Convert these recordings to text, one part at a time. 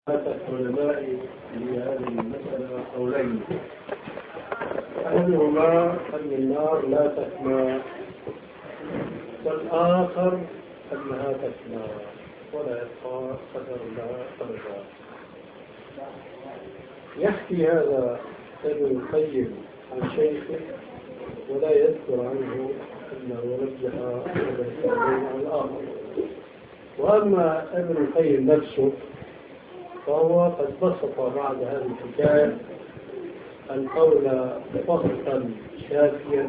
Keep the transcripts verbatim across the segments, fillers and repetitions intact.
العلماء في هذه المسألة قولين، أحدهما أن النار لا تفنى، والآخر أنها تفنى ولا يبقى قدر لها أبدا. يحكي هذا ابن القيم عن شيخه ولا يذكر عنه أنه رجح هذا القولين عن الآخر. وأما ابن القيم نفسه فهو قد بسط بعد هذه الحكاية القول بسطا شافيا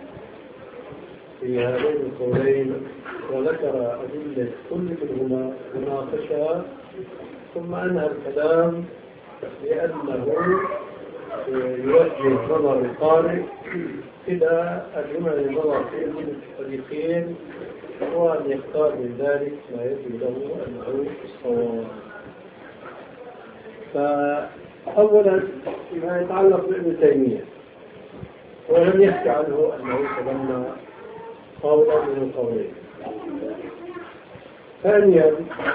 في هذين القولين، وذكر أدلة كل منهما وناقشها، ثم أنهى الكلام لأنه يوجه نظر القارئ إلى الجمع النظر في الفريقين، وأن يختار من ذلك ما يبدو له أنه الصواب. فأولا ما يتعلق بابن تيمية، ولم يحكي عنه أنه تبنى قولا من القولين. ثانيا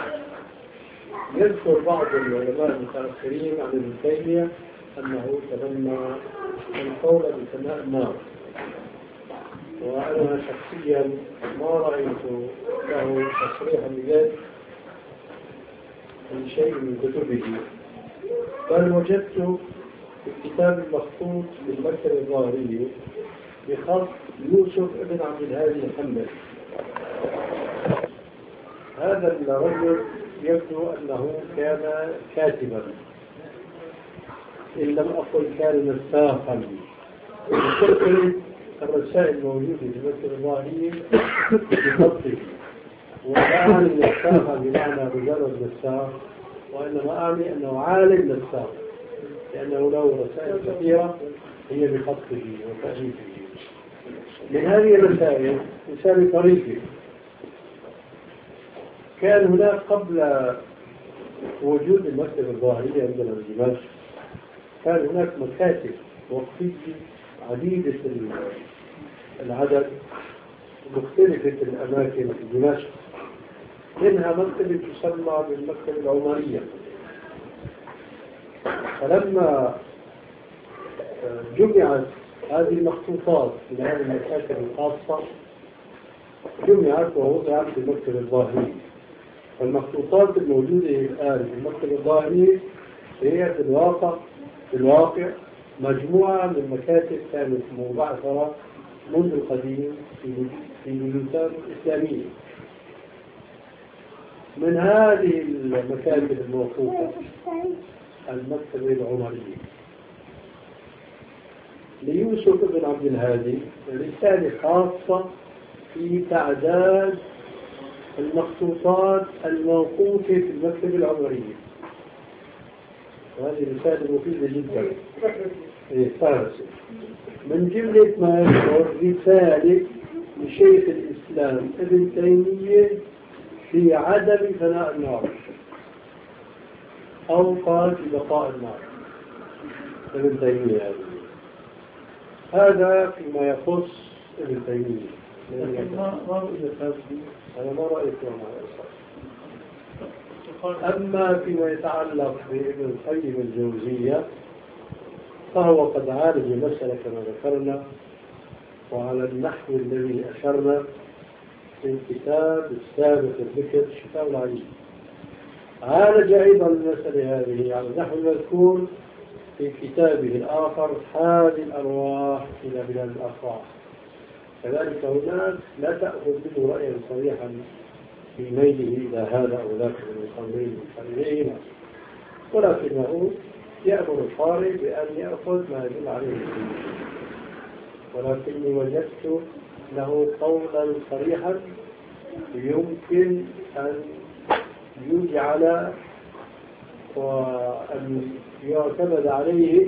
يذكر بعض العلماء المتأخرين عن ابن تيمية أنه تبنى القول بثناء النار، وأنا شخصيا ما رأيت له تصريحا بذلك في شيء من كتبه، بل وجدت في الكتاب المخطوط بالمكتب الظاهري بخط يوسف ابن عبد الهادي الحنبلي. هذا الرجل يبدو أنه كان كاتبا، إن لم أقل كان نساخا، وكتب الرسائل الموجودة في المكتب الظاهري بخطه. ولا أعني النساخ بمعنى مجرد نساخ، وإنما أعني أنه عالم نساخ، لأنه له رسائل كثيرة هي بخطه وتأليفه. من هذه الرسائل رسالة طريقه. كان هناك قبل وجود المكتب الظاهري عندنا في دمشق، كان هناك مكاتب وقفية عديدة العدد مختلفة الأماكن في دمشق، منها مكتبة تسمى بالمكتبة العمرية. فلما جمعت هذه المخطوطات في هذه المكاتب الخاصة جمعت ووضعت في المكتب الظاهري. فالمخطوطات الموجودة الآن في المكتب الظاهري هي في الواقع في الواقع مجموعة من مكاتب كانت مبعثرة منذ القديم في البلدان الإسلامية. من هذه المكاتب الموقوفة المكتبة العمرية ليوسف بن عبد الهادي رسالة خاصة في تعداد المخطوطات الموقوفة في المكتبة العمرية، وهذه رسالة مفيدة جدا. فارسة من جملة ما يذكر رسالة لشيخ الإسلام ابن تيمية في عدم فناء النار، أو قال في بقاء النار ابن تيمية. هذا فيما يخص ابن تيمية. ما رأيت هذا؟ أنا ما رأيته مع الأسف. أما فيما يتعلق بابن القيم الجوزية فهو قد عالج المسألة كما ذكرنا وعلى النحو الذي أشرنا في الكتاب السابق الذكر شفاء العليل. عالج أيضا المسألة هذه على النحو المذكور في كتابه الآخر حاد الأرواح إلى بلاد الأفراح. كذلك هناك لا تأخذ منه رأيا صريحا في ميله إلى هذا أو ذاك من القولين المحررين، ولكنه يأمر القارئ بأن يأخذ ما يدل عليه. ولكني وجدت له قولا صريحا يمكن أن يجعل وأن يعتمد عليه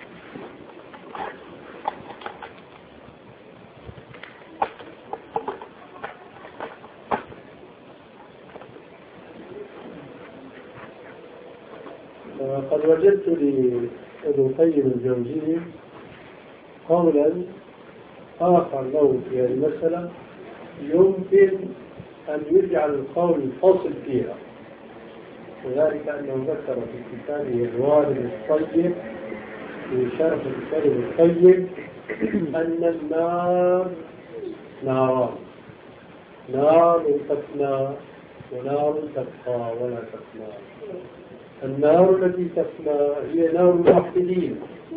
قد وجدت لابن القيم الجوزي قولا آخر له في هذه المسألة يمكن أن يجعل القول الفاصل فيها. وذلك أنه ذكر في كتابه الوالد الطيب في شرح الكلم الطيب أن النار ناران، نار تفنى ونار تبقى ولا تفنى. النار التي تفنى هي نار الموحدين،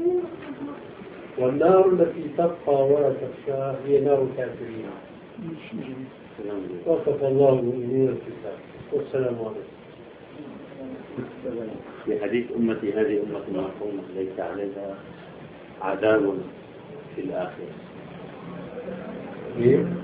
والنار التي تبقى ولا تفنى هي نار الكافرين. وصف الله المؤمنين الكتاب. والسلام عليكم. في حديث أمتي هذه أمة مرحومة ليس عليها عذاب في الآخرة.